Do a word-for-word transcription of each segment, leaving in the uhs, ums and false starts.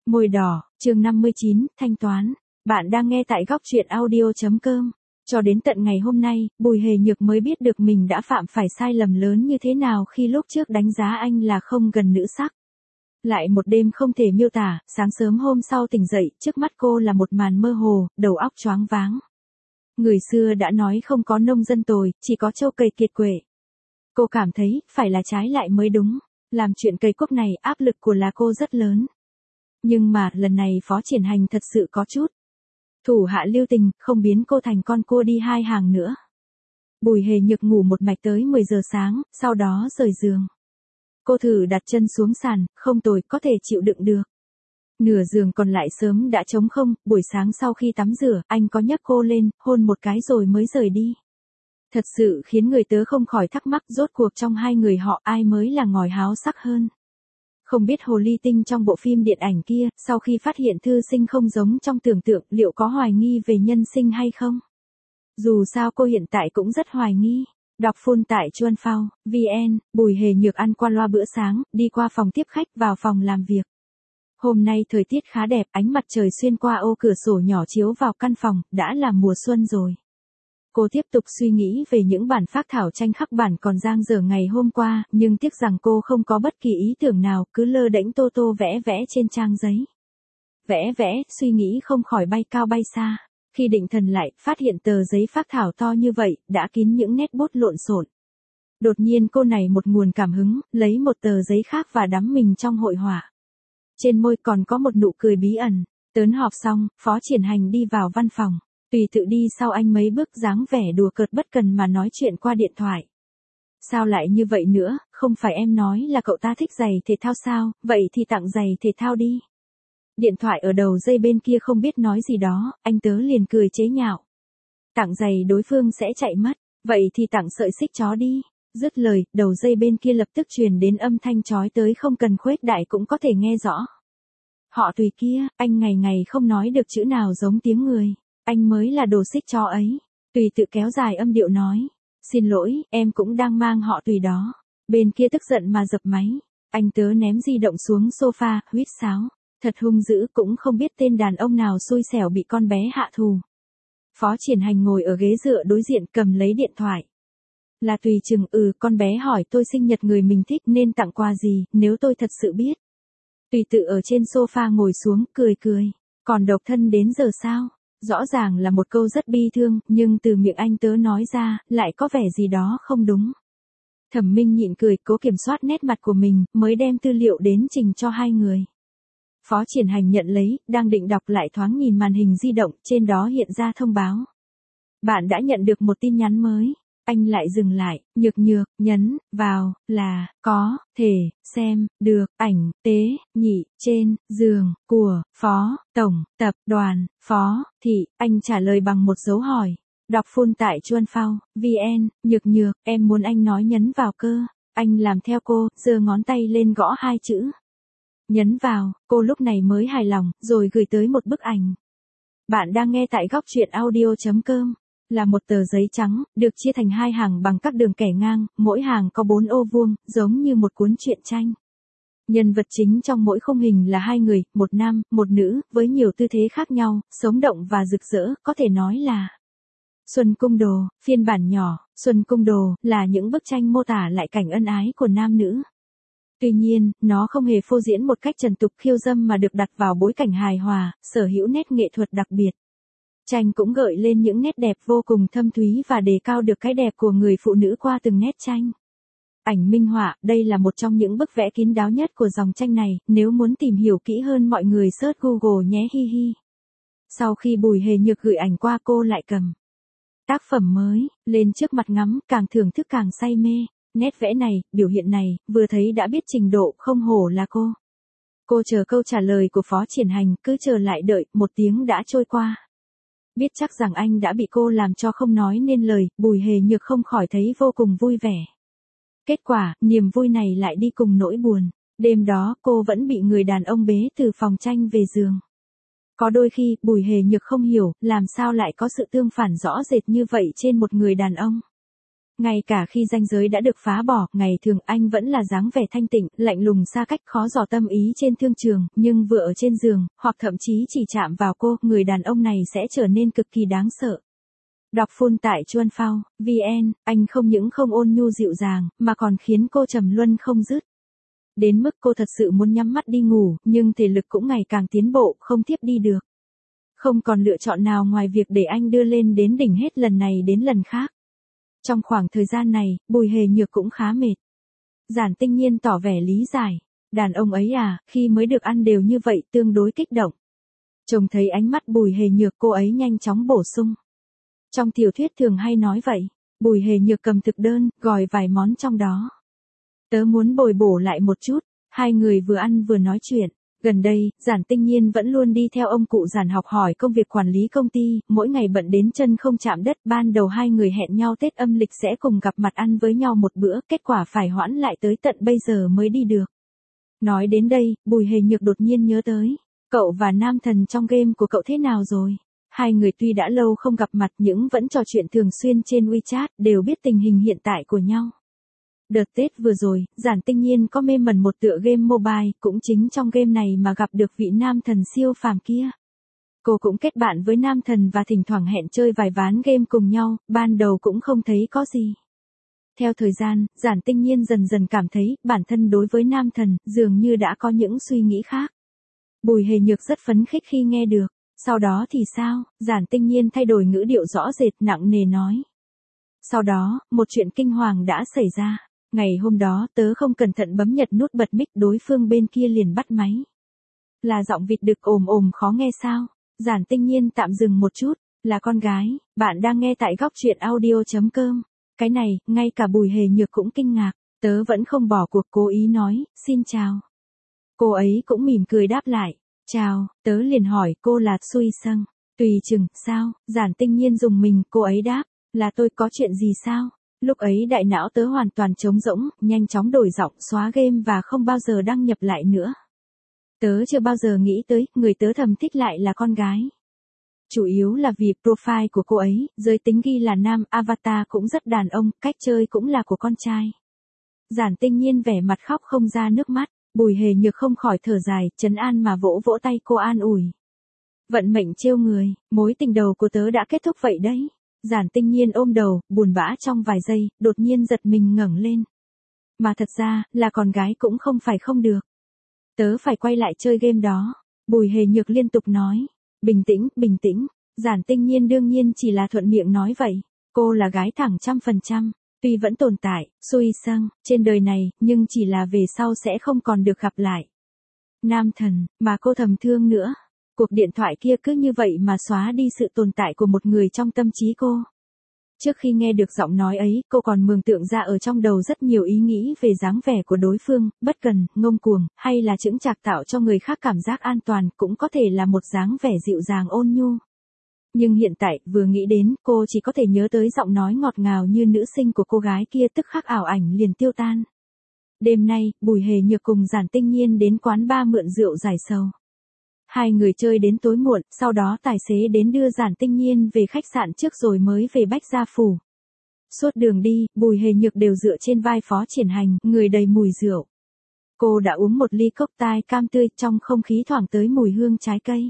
Môi đỏ, chương năm mươi chín, thanh toán. Bạn đang nghe tại góc truyện audio.com. Cho đến tận ngày hôm nay, Bùi Hề Nhược mới biết được mình đã phạm phải sai lầm lớn như thế nào khi lúc trước đánh giá anh là không gần nữ sắc. Lại một đêm không thể miêu tả, sáng sớm hôm sau tỉnh dậy, trước mắt cô là một màn mơ hồ, đầu óc choáng váng. Người xưa đã nói không có nông dân tồi, chỉ có trâu cày kiệt quệ. Cô cảm thấy, phải là trái lại mới đúng. Làm chuyện cày cuốc này, áp lực của là cô rất lớn. Nhưng mà, lần này Phó Triển Hành thật sự có chút. Thủ hạ lưu tình, không biến cô thành con cua đi hai hàng nữa. Bùi Hề Nhược ngủ một mạch tới mười giờ sáng, sau đó rời giường. Cô thử đặt chân xuống sàn, không tồi, có thể chịu đựng được. Nửa giường còn lại sớm đã trống không, buổi sáng sau khi tắm rửa, anh có nhấc cô lên, hôn một cái rồi mới rời đi. Thật sự khiến người tớ không khỏi thắc mắc rốt cuộc trong hai người họ ai mới là ngòi háo sắc hơn. Không biết hồ ly tinh trong bộ phim điện ảnh kia, sau khi phát hiện thư sinh không giống trong tưởng tượng, liệu có hoài nghi về nhân sinh hay không? Dù sao cô hiện tại cũng rất hoài nghi. Đọc full tại chuan phao, vn, Bùi Hề Nhược ăn qua loa bữa sáng, đi qua phòng tiếp khách vào phòng làm việc. Hôm nay thời tiết khá đẹp, ánh mặt trời xuyên qua ô cửa sổ nhỏ chiếu vào căn phòng, đã là mùa xuân rồi. Cô tiếp tục suy nghĩ về những bản phác thảo tranh khắc bản còn dang dở ngày hôm qua, nhưng tiếc rằng cô không có bất kỳ ý tưởng nào, cứ lơ đễnh tô tô vẽ vẽ trên trang giấy. Vẽ vẽ, suy nghĩ không khỏi bay cao bay xa. Khi định thần lại, phát hiện tờ giấy phác thảo to như vậy, đã kín những nét bút lộn xộn. Đột nhiên cô này một nguồn cảm hứng, lấy một tờ giấy khác và đắm mình trong hội họa. Trên môi còn có một nụ cười bí ẩn. Tớn họp xong, Phó Triển Hành đi vào văn phòng. Tùy tự đi sau anh mấy bước dáng vẻ đùa cợt bất cần mà nói chuyện qua điện thoại. Sao lại như vậy nữa, không phải em nói là cậu ta thích giày thể thao sao, vậy thì tặng giày thể thao đi. Điện thoại ở đầu dây bên kia không biết nói gì đó, anh tớ liền cười chế nhạo. Tặng giày đối phương sẽ chạy mất, vậy thì tặng sợi xích chó đi. Dứt lời, đầu dây bên kia lập tức truyền đến âm thanh chói tới không cần khuếch đại cũng có thể nghe rõ. Họ Tùy kia, anh ngày ngày không nói được chữ nào giống tiếng người. Anh mới là đồ xích chó ấy. Tùy tự kéo dài âm điệu nói. Xin lỗi, em cũng đang mang họ Tùy đó. Bên kia tức giận mà dập máy. Anh tớ ném di động xuống sofa, huýt sáo. Thật hung dữ, cũng không biết tên đàn ông nào xui xẻo bị con bé hạ thù. Phó Triển Hành ngồi ở ghế dựa đối diện cầm lấy điện thoại. Là Tùy Trừng, ừ, con bé hỏi tôi sinh nhật người mình thích nên tặng quà gì, nếu tôi thật sự biết. Tùy tự ở trên sofa ngồi xuống, cười cười. Còn độc thân đến giờ sao? Rõ ràng là một câu rất bi thương, nhưng từ miệng anh tớ nói ra, lại có vẻ gì đó không đúng. Thẩm Minh nhịn cười, cố kiểm soát nét mặt của mình, mới đem tư liệu đến trình cho hai người. Phó Triển Hành nhận lấy, đang định đọc lại thoáng nhìn màn hình di động, trên đó hiện ra thông báo. Bạn đã nhận được một tin nhắn mới. Anh lại dừng lại, nhược nhược, nhấn, vào, là, có, thể, xem, được, ảnh, tế, nhị, trên, giường, của, phó, tổng, tập, đoàn, phó, thị, anh trả lời bằng một dấu hỏi. Đọc full tại chuan phao, vn, nhược nhược, em muốn anh nói nhấn vào cơ. Anh làm theo cô, giơ ngón tay lên gõ hai chữ. Nhấn vào, cô lúc này mới hài lòng, rồi gửi tới một bức ảnh. Bạn đang nghe tại góc truyện audio.com. Là một tờ giấy trắng, được chia thành hai hàng bằng các đường kẻ ngang, mỗi hàng có bốn ô vuông, giống như một cuốn truyện tranh. Nhân vật chính trong mỗi khung hình là hai người, một nam, một nữ, với nhiều tư thế khác nhau, sống động và rực rỡ, có thể nói là Xuân Cung Đồ, phiên bản nhỏ. Xuân Cung Đồ là những bức tranh mô tả lại cảnh ân ái của nam nữ. Tuy nhiên, nó không hề phô diễn một cách trần tục khiêu dâm mà được đặt vào bối cảnh hài hòa, sở hữu nét nghệ thuật đặc biệt. Tranh cũng gợi lên những nét đẹp vô cùng thâm thúy và đề cao được cái đẹp của người phụ nữ qua từng nét tranh. Ảnh minh họa, đây là một trong những bức vẽ kín đáo nhất của dòng tranh này, nếu muốn tìm hiểu kỹ hơn mọi người search Google nhé hi hi. Sau khi Bùi Hề Nhược gửi ảnh qua cô lại cầm tác phẩm mới, lên trước mặt ngắm, càng thưởng thức càng say mê. Nét vẽ này, biểu hiện này, vừa thấy đã biết trình độ, không hổ là cô. Cô chờ câu trả lời của Phó Triển Hành, cứ chờ lại đợi, một tiếng đã trôi qua. Biết chắc rằng anh đã bị cô làm cho không nói nên lời, Bùi Hề Nhược không khỏi thấy vô cùng vui vẻ. Kết quả, niềm vui này lại đi cùng nỗi buồn. Đêm đó, cô vẫn bị người đàn ông bế từ phòng tranh về giường. Có đôi khi, Bùi Hề Nhược không hiểu, làm sao lại có sự tương phản rõ rệt như vậy trên một người đàn ông. Ngay cả khi ranh giới đã được phá bỏ, ngày thường anh vẫn là dáng vẻ thanh tịnh, lạnh lùng xa cách khó dò tâm ý trên thương trường, nhưng vừa ở trên giường, hoặc thậm chí chỉ chạm vào cô, người đàn ông này sẽ trở nên cực kỳ đáng sợ. Đọc full tại chuan phao chấm vn, anh không những không ôn nhu dịu dàng, mà còn khiến cô trầm luân không dứt. Đến mức cô thật sự muốn nhắm mắt đi ngủ, nhưng thể lực cũng ngày càng tiến bộ, không tiếp đi được. Không còn lựa chọn nào ngoài việc để anh đưa lên đến đỉnh hết lần này đến lần khác. Trong khoảng thời gian này, Bùi Hề Nhược cũng khá mệt. Giản Tinh Nhiên tỏ vẻ lý giải. Đàn ông ấy à, khi mới được ăn đều như vậy tương đối kích động. Trông thấy ánh mắt Bùi Hề Nhược, cô ấy nhanh chóng bổ sung. Trong tiểu thuyết thường hay nói vậy. Bùi Hề Nhược cầm thực đơn, gọi vài món trong đó. Tớ muốn bồi bổ lại một chút. Hai người vừa ăn vừa nói chuyện. Gần đây, Giản Tinh Nhiên vẫn luôn đi theo ông cụ Giản học hỏi công việc quản lý công ty, mỗi ngày bận đến chân không chạm đất. Ban đầu hai người hẹn nhau Tết âm lịch sẽ cùng gặp mặt ăn với nhau một bữa, kết quả phải hoãn lại tới tận bây giờ mới đi được. Nói đến đây, Bùi Hề Nhược đột nhiên nhớ tới, cậu và nam thần trong game của cậu thế nào rồi? Hai người tuy đã lâu không gặp mặt nhưng vẫn trò chuyện thường xuyên trên WeChat, đều biết tình hình hiện tại của nhau. Đợt Tết vừa rồi, Giản Tinh Nhiên có mê mẩn một tựa game mobile, cũng chính trong game này mà gặp được vị nam thần siêu phàm kia. Cô cũng kết bạn với nam thần và thỉnh thoảng hẹn chơi vài ván game cùng nhau, ban đầu cũng không thấy có gì. Theo thời gian, Giản Tinh Nhiên dần dần cảm thấy bản thân đối với nam thần dường như đã có những suy nghĩ khác. Bùi Hề Nhược rất phấn khích khi nghe được. Sau đó thì sao? Giản Tinh Nhiên thay đổi ngữ điệu rõ rệt, nặng nề nói. Sau đó, một chuyện kinh hoàng đã xảy ra. Ngày hôm đó tớ không cẩn thận bấm nhật nút bật mic, đối phương bên kia liền bắt máy. Là giọng vịt đực ồm ồm khó nghe sao? Giản Tinh Nhiên tạm dừng một chút. Là con gái, bạn đang nghe tại góc truyện audio chấm com. Cái này, ngay cả Bùi Hề Nhược cũng kinh ngạc. Tớ vẫn không bỏ cuộc, cố ý nói, xin chào. Cô ấy cũng mỉm cười đáp lại. Chào, tớ liền hỏi cô là Sui Sung. Tùy chừng, sao? Giản Tinh Nhiên dùng mình, cô ấy đáp. Là tôi, có chuyện gì sao? Lúc ấy đại não tớ hoàn toàn trống rỗng, nhanh chóng đổi giọng, xóa game và không bao giờ đăng nhập lại nữa. Tớ chưa bao giờ nghĩ tới, người tớ thầm thích lại là con gái. Chủ yếu là vì profile của cô ấy, giới tính ghi là nam, avatar cũng rất đàn ông, cách chơi cũng là của con trai. Giản Tinh Nhiên vẻ mặt khóc không ra nước mắt, Bùi Hề Nhược không khỏi thở dài, trấn an mà vỗ vỗ tay cô an ủi. Vận mệnh trêu người, mối tình đầu của tớ đã kết thúc vậy đấy. Giản Tinh Nhiên ôm đầu, buồn bã trong vài giây, đột nhiên giật mình ngẩng lên. Mà thật ra, là con gái cũng không phải không được. Tớ phải quay lại chơi game đó. Bùi Hề Nhược liên tục nói. Bình tĩnh, bình tĩnh. Giản Tinh Nhiên đương nhiên chỉ là thuận miệng nói vậy. Cô là gái thẳng trăm phần trăm. Tuy vẫn tồn tại, Sui Sung, trên đời này, nhưng chỉ là về sau sẽ không còn được gặp lại. Nam thần, mà cô thầm thương nữa. Cuộc điện thoại kia cứ như vậy mà xóa đi sự tồn tại của một người trong tâm trí cô. Trước khi nghe được giọng nói ấy, cô còn mường tượng ra ở trong đầu rất nhiều ý nghĩ về dáng vẻ của đối phương, bất cần, ngông cuồng, hay là chững chạc tạo cho người khác cảm giác an toàn, cũng có thể là một dáng vẻ dịu dàng ôn nhu. Nhưng hiện tại, vừa nghĩ đến, cô chỉ có thể nhớ tới giọng nói ngọt ngào như nữ sinh của cô gái kia, tức khắc ảo ảnh liền tiêu tan. Đêm nay, Bùi Hề Nhược cùng Giản Tinh Nhiên đến quán bar mượn rượu giải sầu. Hai người chơi đến tối muộn, sau đó tài xế đến đưa Giản Tinh Nhiên về khách sạn trước rồi mới về Bách Gia Phủ. Suốt đường đi, Bùi Hề Nhược đều dựa trên vai Phó Triển Hành, người đầy mùi rượu. Cô đã uống một ly cốc tai cam tươi, trong không khí thoảng tới mùi hương trái cây.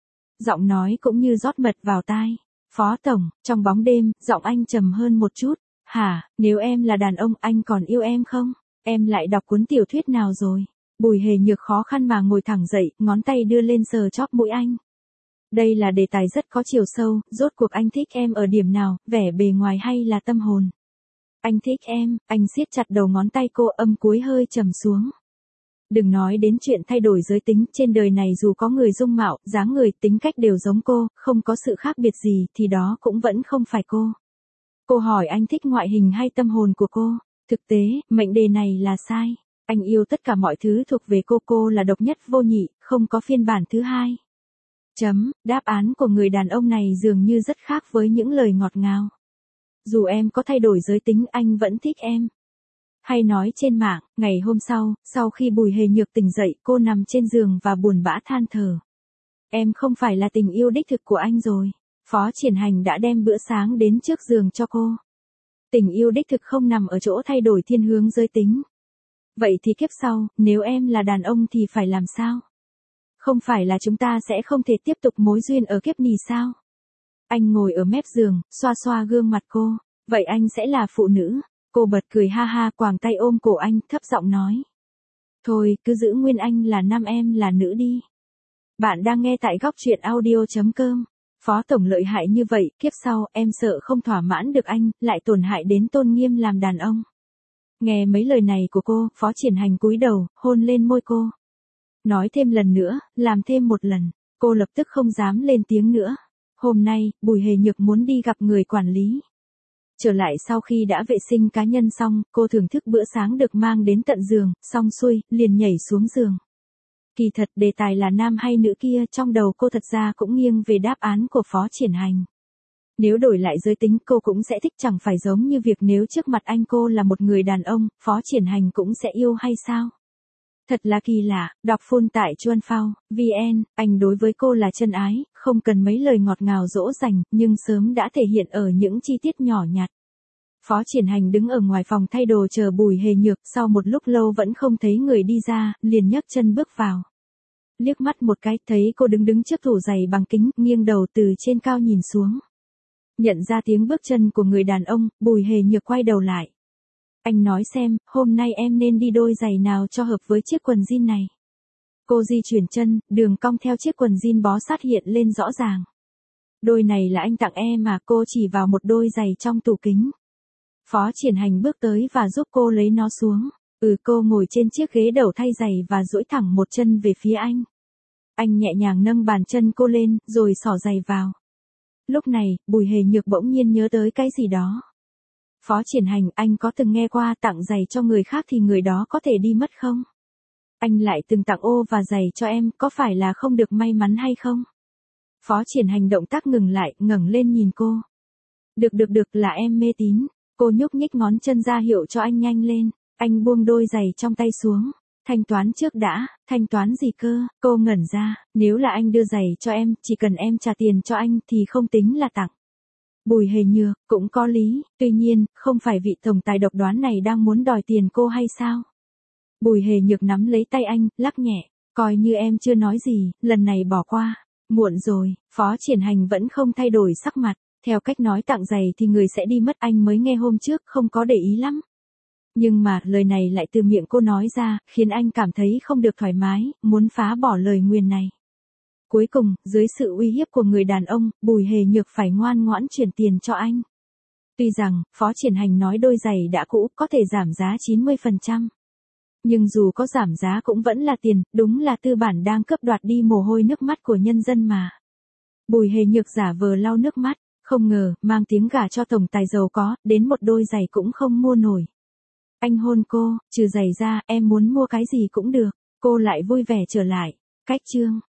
Giọng nói cũng như rót mật vào tai. Phó Tổng, trong bóng đêm, giọng anh trầm hơn một chút. Hả, nếu em là đàn ông, anh còn yêu em không? Em lại đọc cuốn tiểu thuyết nào rồi? Bùi Hề Nhược khó khăn mà ngồi thẳng dậy, ngón tay đưa lên sờ chóp mũi anh. Đây là đề tài rất có chiều sâu, rốt cuộc anh thích em ở điểm nào, vẻ bề ngoài hay là tâm hồn? Anh thích em, anh siết chặt đầu ngón tay cô, âm cuối hơi trầm xuống. Đừng nói đến chuyện thay đổi giới tính, trên đời này dù có người dung mạo, dáng người, tính cách đều giống cô, không có sự khác biệt gì, thì đó cũng vẫn không phải cô. Cô hỏi anh thích ngoại hình hay tâm hồn của cô? Thực tế, mệnh đề này là sai. Anh yêu tất cả mọi thứ thuộc về cô, cô là độc nhất vô nhị, không có phiên bản thứ hai. Chấm, đáp án của người đàn ông này dường như rất khác với những lời ngọt ngào. Dù em có thay đổi giới tính, anh vẫn thích em. Hay nói trên mạng, ngày hôm sau, sau khi Bùi Hề Nhược tỉnh dậy, cô nằm trên giường và buồn bã than thở. Em không phải là tình yêu đích thực của anh rồi. Phó Triển Hành đã đem bữa sáng đến trước giường cho cô. Tình yêu đích thực không nằm ở chỗ thay đổi thiên hướng giới tính. Vậy thì kiếp sau, nếu em là đàn ông thì phải làm sao? Không phải là chúng ta sẽ không thể tiếp tục mối duyên ở kiếp nì sao? Anh ngồi ở mép giường, xoa xoa gương mặt cô. Vậy anh sẽ là phụ nữ. Cô bật cười ha ha, quàng tay ôm cổ anh, thấp giọng nói. Thôi, cứ giữ nguyên anh là nam, em là nữ đi. Bạn đang nghe tại góc truyện audio.com. Phó tổng lợi hại như vậy, kiếp sau, em sợ không thỏa mãn được anh, lại tổn hại đến tôn nghiêm làm đàn ông. Nghe mấy lời này của cô, Phó Triển Hành cúi đầu, hôn lên môi cô. Nói thêm lần nữa, làm thêm một lần, cô lập tức không dám lên tiếng nữa. Hôm nay, Bùi Hề Nhược muốn đi gặp người quản lý. Trở lại sau khi đã vệ sinh cá nhân xong, cô thưởng thức bữa sáng được mang đến tận giường, xong xuôi, liền nhảy xuống giường. Kỳ thật đề tài là nam hay nữ kia trong đầu cô thật ra cũng nghiêng về đáp án của Phó Triển Hành. Nếu đổi lại giới tính cô cũng sẽ thích, chẳng phải giống như việc nếu trước mặt anh cô là một người đàn ông, Phó Triển Hành cũng sẽ yêu hay sao? Thật là kỳ lạ, đọc full tại chuan phao chấm vn, anh đối với cô là chân ái, không cần mấy lời ngọt ngào dỗ dành, nhưng sớm đã thể hiện ở những chi tiết nhỏ nhặt. Phó Triển Hành đứng ở ngoài phòng thay đồ chờ Bùi Hề Nhược, sau một lúc lâu vẫn không thấy người đi ra, liền nhấc chân bước vào. Liếc mắt một cái, thấy cô đứng đứng trước tủ giày bằng kính, nghiêng đầu từ trên cao nhìn xuống. Nhận ra tiếng bước chân của người đàn ông, Bùi Hề Nhược quay đầu lại. Anh nói xem, hôm nay em nên đi đôi giày nào cho hợp với chiếc quần jean này. Cô di chuyển chân, đường cong theo chiếc quần jean bó sát hiện lên rõ ràng. Đôi này là anh tặng em mà, cô chỉ vào một đôi giày trong tủ kính. Phó Triển Hành bước tới và giúp cô lấy nó xuống. Ừ, cô ngồi trên chiếc ghế đầu thay giày và duỗi thẳng một chân về phía anh. Anh nhẹ nhàng nâng bàn chân cô lên, rồi xỏ giày vào. Lúc này, Bùi Hề Nhược bỗng nhiên nhớ tới cái gì đó. Phó Triển Hành, anh có từng nghe qua tặng giày cho người khác thì người đó có thể đi mất không? Anh lại từng tặng ô và giày cho em, có phải là không được may mắn hay không? Phó Triển Hành động tác ngừng lại, ngẩng lên nhìn cô. Được được được, là em mê tín. Cô nhúc nhích ngón chân ra hiệu cho anh nhanh lên. Anh buông đôi giày trong tay xuống. Thanh toán trước đã. Thanh toán gì cơ? Cô ngẩn ra. Nếu là anh đưa giày cho em, chỉ cần em trả tiền cho anh thì không tính là tặng. Bùi Hề Nhược, cũng có lý, tuy nhiên, không phải vị tổng tài độc đoán này đang muốn đòi tiền cô hay sao? Bùi Hề Nhược nắm lấy tay anh, lắc nhẹ, coi như em chưa nói gì, lần này bỏ qua. Muộn rồi, Phó Triển Hành vẫn không thay đổi sắc mặt, theo cách nói tặng giày thì người sẽ đi mất anh mới nghe hôm trước không có để ý lắm. Nhưng mà lời này lại từ miệng cô nói ra, khiến anh cảm thấy không được thoải mái, muốn phá bỏ lời nguyền này. Cuối cùng, dưới sự uy hiếp của người đàn ông, Bùi Hề Nhược phải ngoan ngoãn chuyển tiền cho anh. Tuy rằng, Phó Triển Hành nói đôi giày đã cũ, có thể giảm giá chín mươi phần trăm. Nhưng dù có giảm giá cũng vẫn là tiền, đúng là tư bản đang cướp đoạt đi mồ hôi nước mắt của nhân dân mà. Bùi Hề Nhược giả vờ lau nước mắt, không ngờ, mang tiếng gả cho tổng tài giàu có, đến một đôi giày cũng không mua nổi. Anh hôn cô, trừ giày ra, em muốn mua cái gì cũng được, cô lại vui vẻ trở lại. Cách chương